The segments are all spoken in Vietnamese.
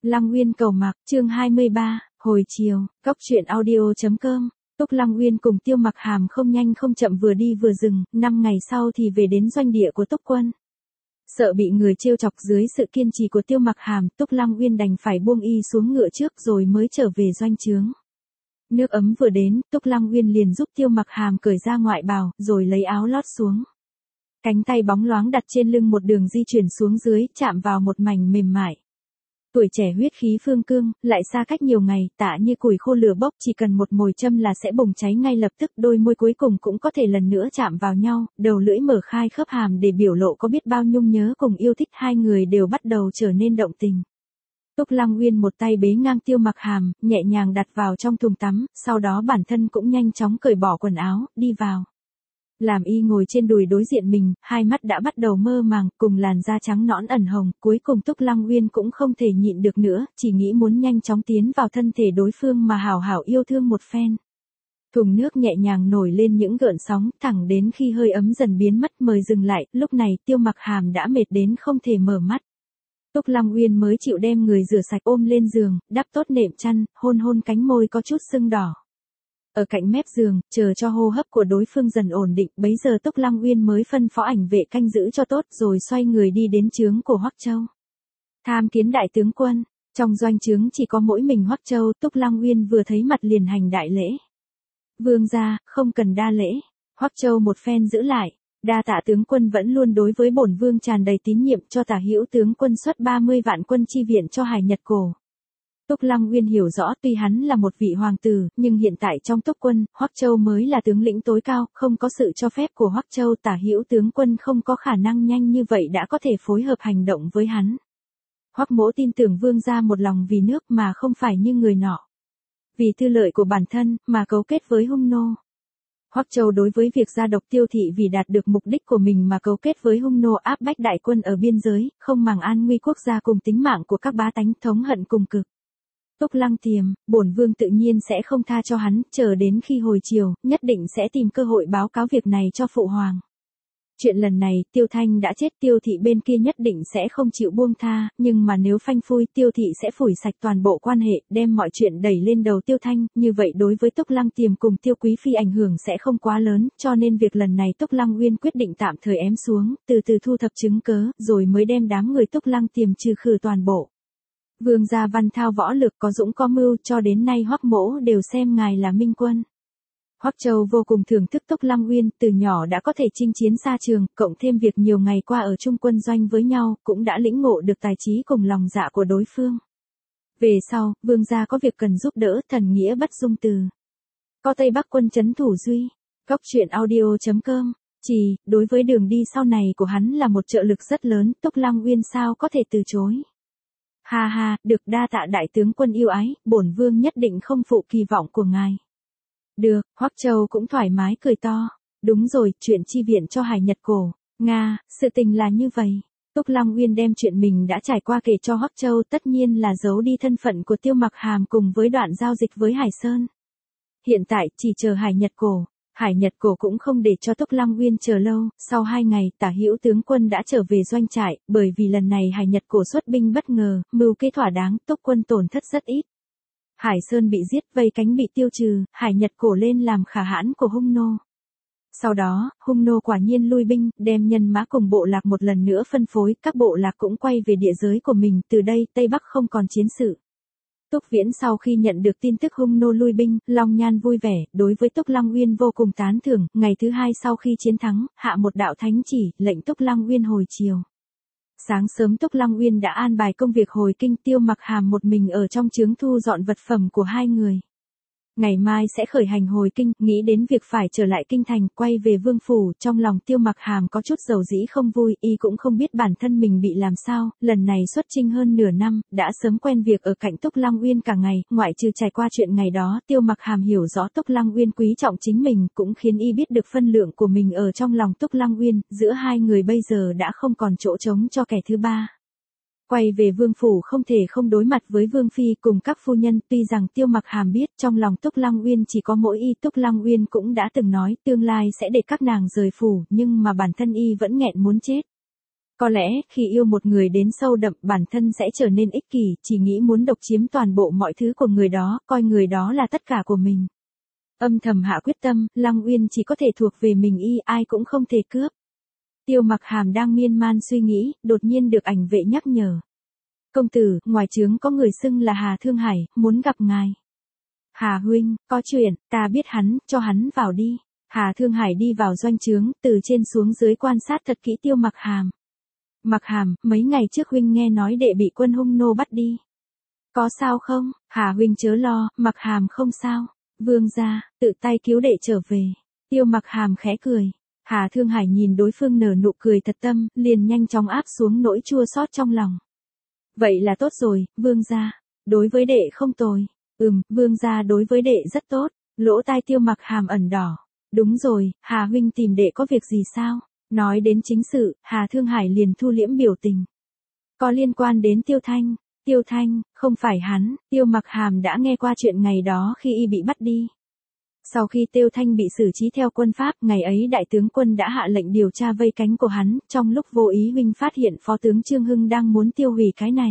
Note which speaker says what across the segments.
Speaker 1: Lăng Uyên cầu mặc, chương 23, hồi chiều, Cốc truyện audio.com. Túc Lăng Uyên cùng Tiêu Mặc Hàm không nhanh không chậm vừa đi vừa dừng, 5 ngày sau thì về đến doanh địa của Túc Quân. Sợ bị người trêu chọc dưới sự kiên trì của Tiêu Mặc Hàm, Túc Lăng Uyên đành phải buông y xuống ngựa trước rồi mới trở về doanh trướng. Nước ấm vừa đến, Túc Lăng Uyên liền giúp Tiêu Mặc Hàm cởi ra ngoại bào, rồi lấy áo lót xuống. Cánh tay bóng loáng đặt trên lưng một đường di chuyển xuống dưới, chạm vào một mảnh mềm mại. Tuổi trẻ huyết khí phương cương, lại xa cách nhiều ngày, tả như củi khô lửa bốc, chỉ cần một mồi châm là sẽ bùng cháy ngay lập tức, đôi môi cuối cùng cũng có thể lần nữa chạm vào nhau, đầu lưỡi mở khai khớp hàm để biểu lộ có biết bao nhung nhớ cùng yêu thích, hai người đều bắt đầu trở nên động tình. Túc Lăng Uyên một tay bế ngang Tiêu Mặc Hàm, nhẹ nhàng đặt vào trong thùng tắm, sau đó bản thân cũng nhanh chóng cởi bỏ quần áo, đi vào. Làm y ngồi trên đùi đối diện mình, hai mắt đã bắt đầu mơ màng, cùng làn da trắng nõn ẩn hồng, cuối cùng Túc Lăng Uyên cũng không thể nhịn được nữa, chỉ nghĩ muốn nhanh chóng tiến vào thân thể đối phương mà hảo hảo yêu thương một phen. Thùng nước nhẹ nhàng nổi lên những gợn sóng, thẳng đến khi hơi ấm dần biến mất mới dừng lại, lúc này Tiêu Mặc Hàm đã mệt đến không thể mở mắt. Túc Lăng Uyên mới chịu đem người rửa sạch ôm lên giường, đắp tốt nệm chăn, hôn hôn cánh môi có chút sưng đỏ. Ở cạnh mép giường, chờ cho hô hấp của đối phương dần ổn định, bấy giờ Túc Lăng Uyên mới phân phó ảnh vệ canh giữ cho tốt rồi xoay người đi đến trướng của Hoắc Châu. Tham kiến đại tướng quân, trong doanh trướng chỉ có mỗi mình Hoắc Châu, Túc Lăng Uyên vừa thấy mặt liền hành đại lễ. Vương gia, không cần đa lễ, Hoắc Châu một phen giữ lại, đa tạ tướng quân vẫn luôn đối với bổn vương tràn đầy tín nhiệm, cho tả hữu tướng quân xuất 30 vạn quân chi viện cho Hải Nhật Cổ. Túc Lăng Uyên hiểu rõ tuy hắn là một vị hoàng tử, nhưng hiện tại trong Túc Quân, Hoắc Châu mới là tướng lĩnh tối cao, không có sự cho phép của Hoắc Châu, tả hữu tướng quân không có khả năng nhanh như vậy đã có thể phối hợp hành động với hắn. Hoắc Mỗ tin tưởng vương gia một lòng vì nước mà không phải như người nọ. Vì tư lợi của bản thân, mà cấu kết với hung nô. Hoắc Châu đối với việc gia độc Tiêu thị vì đạt được mục đích của mình mà cấu kết với hung nô áp bách đại quân ở biên giới, không màng an nguy quốc gia cùng tính mạng của các bá tánh, thống hận cùng cực. Túc Lăng Tiềm, bổn vương tự nhiên sẽ không tha cho hắn, chờ đến khi hồi chiều, nhất định sẽ tìm cơ hội báo cáo việc này cho phụ hoàng. Chuyện lần này, Tiêu Thanh đã chết, Tiêu thị bên kia nhất định sẽ không chịu buông tha, nhưng mà nếu phanh phui, Tiêu thị sẽ phủi sạch toàn bộ quan hệ, đem mọi chuyện đẩy lên đầu Tiêu Thanh, như vậy đối với Túc Lăng Tiềm cùng Tiêu Quý phi ảnh hưởng sẽ không quá lớn, cho nên việc lần này Túc Lăng Uyên quyết định tạm thời ém xuống, từ từ thu thập chứng cớ, rồi mới đem đám người Túc Lăng Tiềm trừ khử toàn bộ. Vương gia văn thao võ lực, có dũng có mưu, cho đến nay Hoắc Mỗ đều xem ngài là minh quân. Hoắc Châu vô cùng thưởng thức Túc Lăng Uyên, từ nhỏ đã có thể chinh chiến xa trường, cộng thêm việc nhiều ngày qua ở chung quân doanh với nhau, cũng đã lĩnh ngộ được tài trí cùng lòng dạ của đối phương. Về sau, vương gia có việc cần giúp đỡ, thần nghĩa bất dung từ. Có Tây Bắc quân trấn thủ Duy. Cốc truyện audio.com. Chỉ, đối với đường đi sau này của hắn là một trợ lực rất lớn, Túc Lăng Uyên sao có thể từ chối. Ha ha, được, đa tạ đại tướng quân yêu ái, bổn vương nhất định không phụ kỳ vọng của ngài. Được, Hoắc Châu cũng thoải mái cười to. Đúng rồi, chuyện chi viện cho Hải Nhật Cổ. Nga, sự tình là như vậy. Túc Lăng Uyên đem chuyện mình đã trải qua kể cho Hoắc Châu, tất nhiên là giấu đi thân phận của Tiêu Mặc Hàm cùng với đoạn giao dịch với Hải Sơn. Hiện tại, chỉ chờ Hải Nhật Cổ. Hải Nhật Cổ cũng không để cho Túc Lăng Uyên chờ lâu, sau 2 ngày, tả hữu tướng quân đã trở về doanh trại, bởi vì lần này Hải Nhật Cổ xuất binh bất ngờ, mưu kế thỏa đáng, Túc quân tổn thất rất ít. Hải Sơn bị giết, vây cánh bị tiêu trừ, Hải Nhật Cổ lên làm khả hãn của hung nô. Sau đó, hung nô quả nhiên lui binh, đem nhân mã cùng bộ lạc một lần nữa phân phối, các bộ lạc cũng quay về địa giới của mình, từ đây Tây Bắc không còn chiến sự. Túc Viễn sau khi nhận được tin tức hung nô lui binh, Long Nhan vui vẻ, đối với Túc Lăng Uyên vô cùng tán thưởng, ngày thứ 2 sau khi chiến thắng, hạ một đạo thánh chỉ, lệnh Túc Lăng Uyên hồi chiều. Sáng sớm Túc Lăng Uyên đã an bài công việc hồi kinh, Tiêu Mặc Hàm một mình ở trong trướng thu dọn vật phẩm của hai người. Ngày mai sẽ khởi hành hồi kinh, nghĩ đến việc phải trở lại kinh thành, quay về vương phủ, trong lòng Tiêu Mặc Hàm có chút dầu dĩ không vui, y cũng không biết bản thân mình bị làm sao, lần này xuất chinh hơn nửa năm, đã sớm quen việc ở cạnh Túc Lăng Uyên cả ngày, ngoại trừ trải qua chuyện ngày đó, Tiêu Mặc Hàm hiểu rõ Túc Lăng Uyên quý trọng chính mình, cũng khiến y biết được phân lượng của mình ở trong lòng Túc Lăng Uyên, giữa hai người bây giờ đã không còn chỗ trống cho kẻ thứ ba. Quay về vương phủ không thể không đối mặt với vương phi cùng các phu nhân, tuy rằng Tiêu Mặc Hàm biết trong lòng Túc Lăng Uyên chỉ có mỗi y, Túc Lăng Uyên cũng đã từng nói tương lai sẽ để các nàng rời phủ, nhưng mà bản thân y vẫn nghẹn muốn chết. Có lẽ, khi yêu một người đến sâu đậm, bản thân sẽ trở nên ích kỷ, chỉ nghĩ muốn độc chiếm toàn bộ mọi thứ của người đó, coi người đó là tất cả của mình. Âm thầm hạ quyết tâm, Lăng Uyên chỉ có thể thuộc về mình ai cũng không thể cướp. Tiêu Mặc Hàm đang miên man suy nghĩ, đột nhiên được ảnh vệ nhắc nhở. Công tử, ngoài trướng có người xưng là Hà Thương Hải, muốn gặp ngài. Hà huynh, có chuyện, ta biết hắn, cho hắn vào đi. Hà Thương Hải đi vào doanh trướng, từ trên xuống dưới quan sát thật kỹ Tiêu Mặc Hàm. Mặc Hàm, mấy ngày trước huynh nghe nói đệ bị quân Hung nô bắt đi. Có sao không? Hà huynh chớ lo, Mặc Hàm không sao. Vương gia, tự tay cứu đệ trở về. Tiêu Mặc Hàm khẽ cười. Hà Thương Hải nhìn đối phương nở nụ cười thật tâm, liền nhanh chóng áp xuống nỗi chua xót trong lòng. Vậy là tốt rồi, vương gia. Đối với đệ không tồi. Vương gia đối với đệ rất tốt. Lỗ tai Tiêu Mặc Hàm ẩn đỏ. Đúng rồi, Hà huynh tìm đệ có việc gì sao? Nói đến chính sự, Hà Thương Hải liền thu liễm biểu tình. Có liên quan đến Tiêu Thanh. Tiêu Thanh, không phải hắn, Tiêu Mặc Hàm đã nghe qua chuyện ngày đó khi y bị bắt đi. Sau khi Tiêu Thanh bị xử trí theo quân pháp, ngày ấy đại tướng quân đã hạ lệnh điều tra vây cánh của hắn, trong lúc vô ý huynh phát hiện phó tướng Trương Hưng đang muốn tiêu hủy cái này.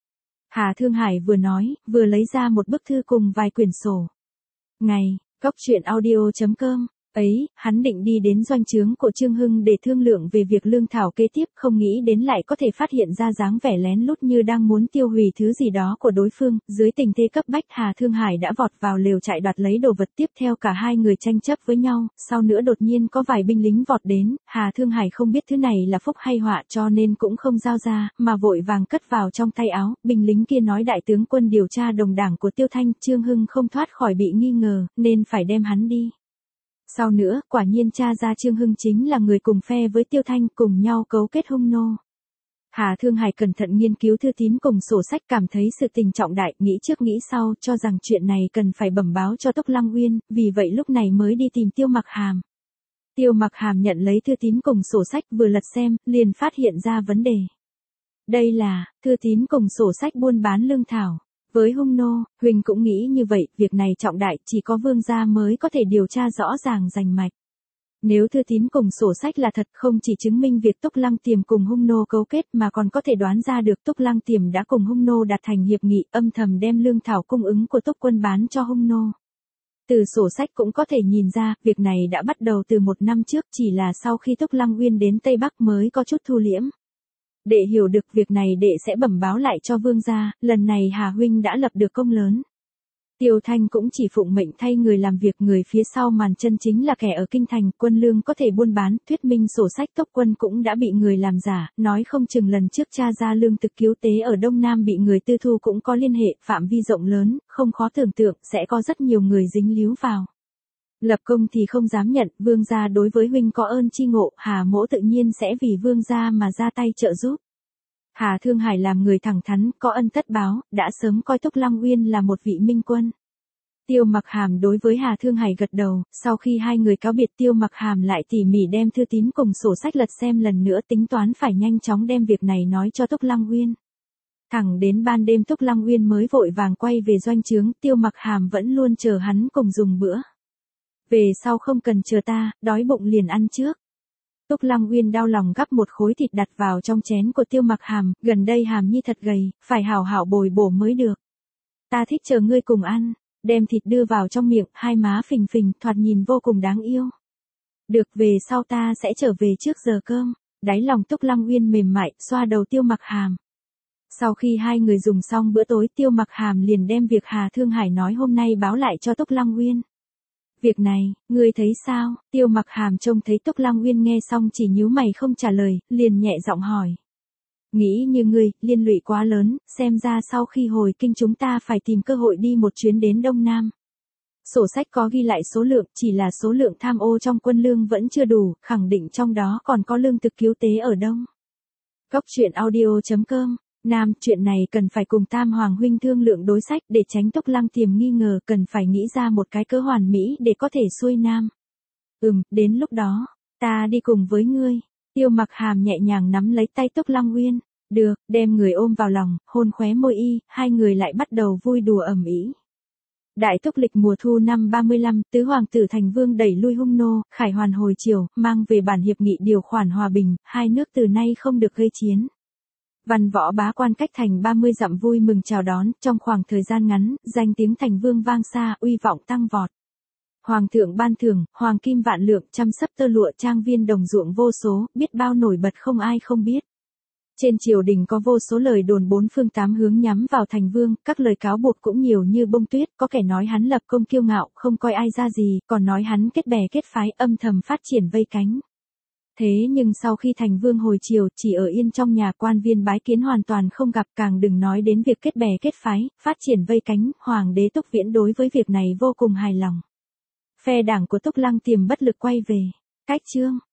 Speaker 1: Hà Thương Hải vừa nói, vừa lấy ra một bức thư cùng vài quyển sổ. Ngày, Cóc Truyện Audio.com. Ấy, hắn định đi đến doanh trướng của Trương Hưng để thương lượng về việc lương thảo kế tiếp, không nghĩ đến lại có thể phát hiện ra dáng vẻ lén lút như đang muốn tiêu hủy thứ gì đó của đối phương. Dưới tình thế cấp bách, Hà Thương Hải đã vọt vào lều trại đoạt lấy đồ vật, tiếp theo cả hai người tranh chấp với nhau, sau nữa đột nhiên có vài binh lính vọt đến, Hà Thương Hải không biết thứ này là phúc hay họa cho nên cũng không giao ra, mà vội vàng cất vào trong tay áo. Binh lính kia nói đại tướng quân điều tra đồng đảng của Tiêu Thanh, Trương Hưng không thoát khỏi bị nghi ngờ, nên phải đem hắn đi. Sau nữa, quả nhiên tra ra Trương Hưng chính là người cùng phe với Tiêu Thanh, cùng nhau cấu kết Hung nô. Hà Thương Hải cẩn thận nghiên cứu thư tín cùng sổ sách, cảm thấy sự tình trọng đại, nghĩ trước nghĩ sau, cho rằng chuyện này cần phải bẩm báo cho Túc Lăng Uyên, vì vậy lúc này mới đi tìm Tiêu Mặc Hàm. Tiêu Mặc Hàm nhận lấy thư tín cùng sổ sách, vừa lật xem, liền phát hiện ra vấn đề. Đây là thư tín cùng sổ sách buôn bán lương thảo. Với Hung nô, Huỳnh cũng nghĩ như vậy, việc này trọng đại, chỉ có vương gia mới có thể điều tra rõ ràng rành mạch. Nếu thư tín cùng sổ sách là thật, không chỉ chứng minh việc Túc Lăng Tiềm cùng Hung nô cấu kết mà còn có thể đoán ra được Túc Lăng Tiềm đã cùng Hung nô đạt thành hiệp nghị, âm thầm đem lương thảo cung ứng của Túc quân bán cho Hung nô. Từ sổ sách cũng có thể nhìn ra, việc này đã bắt đầu từ 1 năm trước, chỉ là sau khi Túc Lăng Uyên đến Tây Bắc mới có chút thu liễm. Đệ hiểu được việc này đệ sẽ bẩm báo lại cho vương gia, lần này Hà huynh đã lập được công lớn. Tiêu Thanh cũng chỉ phụng mệnh thay người làm việc, người phía sau màn chân chính là kẻ ở kinh thành, quân lương có thể buôn bán, thuyết minh sổ sách Tốc quân cũng đã bị người làm giả, nói không chừng lần trước tra ra lương thực cứu tế ở Đông Nam bị người tư thu cũng có liên hệ, phạm vi rộng lớn, không khó tưởng tượng sẽ có rất nhiều người dính líu vào. Lập công thì không dám nhận, vương gia đối với huynh có ơn chi ngộ, Hà mỗ tự nhiên sẽ vì vương gia mà ra tay trợ giúp. Hà Thương Hải làm người thẳng thắn, có ân tất báo, đã sớm coi Túc Lăng Uyên là một vị minh quân. Tiêu Mặc Hàm đối với Hà Thương Hải gật đầu, sau khi hai người cáo biệt Tiêu Mặc Hàm lại tỉ mỉ đem thư tín cùng sổ sách lật xem lần nữa, tính toán phải nhanh chóng đem việc này nói cho Túc Lăng Uyên. Thẳng đến ban đêm Túc Lăng Uyên mới vội vàng quay về doanh trướng, Tiêu Mặc Hàm vẫn luôn chờ hắn cùng dùng bữa. Về sau không cần chờ ta, đói bụng liền ăn trước. Túc Lăng Uyên đau lòng gắp một khối thịt đặt vào trong chén của Tiêu Mặc Hàm, gần đây Hàm Nhi thật gầy, phải hảo hảo bồi bổ mới được. Ta thích chờ ngươi cùng ăn, đem thịt đưa vào trong miệng, hai má phình phình, thoạt nhìn vô cùng đáng yêu. Được, về sau ta sẽ trở về trước giờ cơm. Đáy lòng Túc Lăng Uyên mềm mại, xoa đầu Tiêu Mặc Hàm. Sau khi hai người dùng xong bữa tối, Tiêu Mặc Hàm liền đem việc Hà Thương Hải nói hôm nay báo lại cho Túc Lăng Uyên. Việc này, ngươi thấy sao? Tiêu Mặc Hàm trông thấy Túc Lăng Uyên nghe xong chỉ nhíu mày không trả lời, liền nhẹ giọng hỏi. Nghĩ như ngươi, liên lụy quá lớn, xem ra sau khi hồi kinh chúng ta phải tìm cơ hội đi một chuyến đến Đông Nam. Sổ sách có ghi lại số lượng, chỉ là số lượng tham ô trong quân lương vẫn chưa đủ, khẳng định trong đó còn có lương thực cứu tế ở Đông. Cóc Truyện Audio.com. Nam, chuyện này cần phải cùng Tam Hoàng huynh thương lượng đối sách, để tránh Túc Lăng Tiềm nghi ngờ, cần phải nghĩ ra một cái cớ hoàn mỹ để có thể xuôi Nam. Đến lúc đó, ta đi cùng với ngươi. Tiêu Mặc Hàm nhẹ nhàng nắm lấy tay Túc Lăng Uyên, được, đem người ôm vào lòng, hôn khóe môi y, hai người lại bắt đầu vui đùa ầm ĩ. Đại túc lịch mùa thu năm 35, tứ hoàng tử thành vương đẩy lui hung nô, khải hoàn hồi triều, mang về bản hiệp nghị điều khoản hòa bình, hai nước từ nay không được gây chiến. Văn võ bá quan cách thành 30 dặm vui mừng chào đón, trong khoảng thời gian ngắn, danh tiếng thành vương vang xa, uy vọng tăng vọt. Hoàng thượng ban thưởng, hoàng kim vạn lượng, trăm sấp tơ lụa, trang viên đồng ruộng vô số, biết bao nổi bật không ai không biết. Trên triều đình có vô số lời đồn bốn phương tám hướng nhắm vào thành vương, các lời cáo buộc cũng nhiều như bông tuyết, có kẻ nói hắn lập công kiêu ngạo, không coi ai ra gì, còn nói hắn kết bè kết phái, âm thầm phát triển vây cánh. Thế nhưng sau khi thành vương hồi triều, chỉ ở yên trong nhà, quan viên bái kiến hoàn toàn không gặp, càng đừng nói đến việc kết bè kết phái, phát triển vây cánh, hoàng đế Túc Viễn đối với việc này vô cùng hài lòng. Phe đảng của Túc Lăng Tiềm bất lực quay về. Cách chương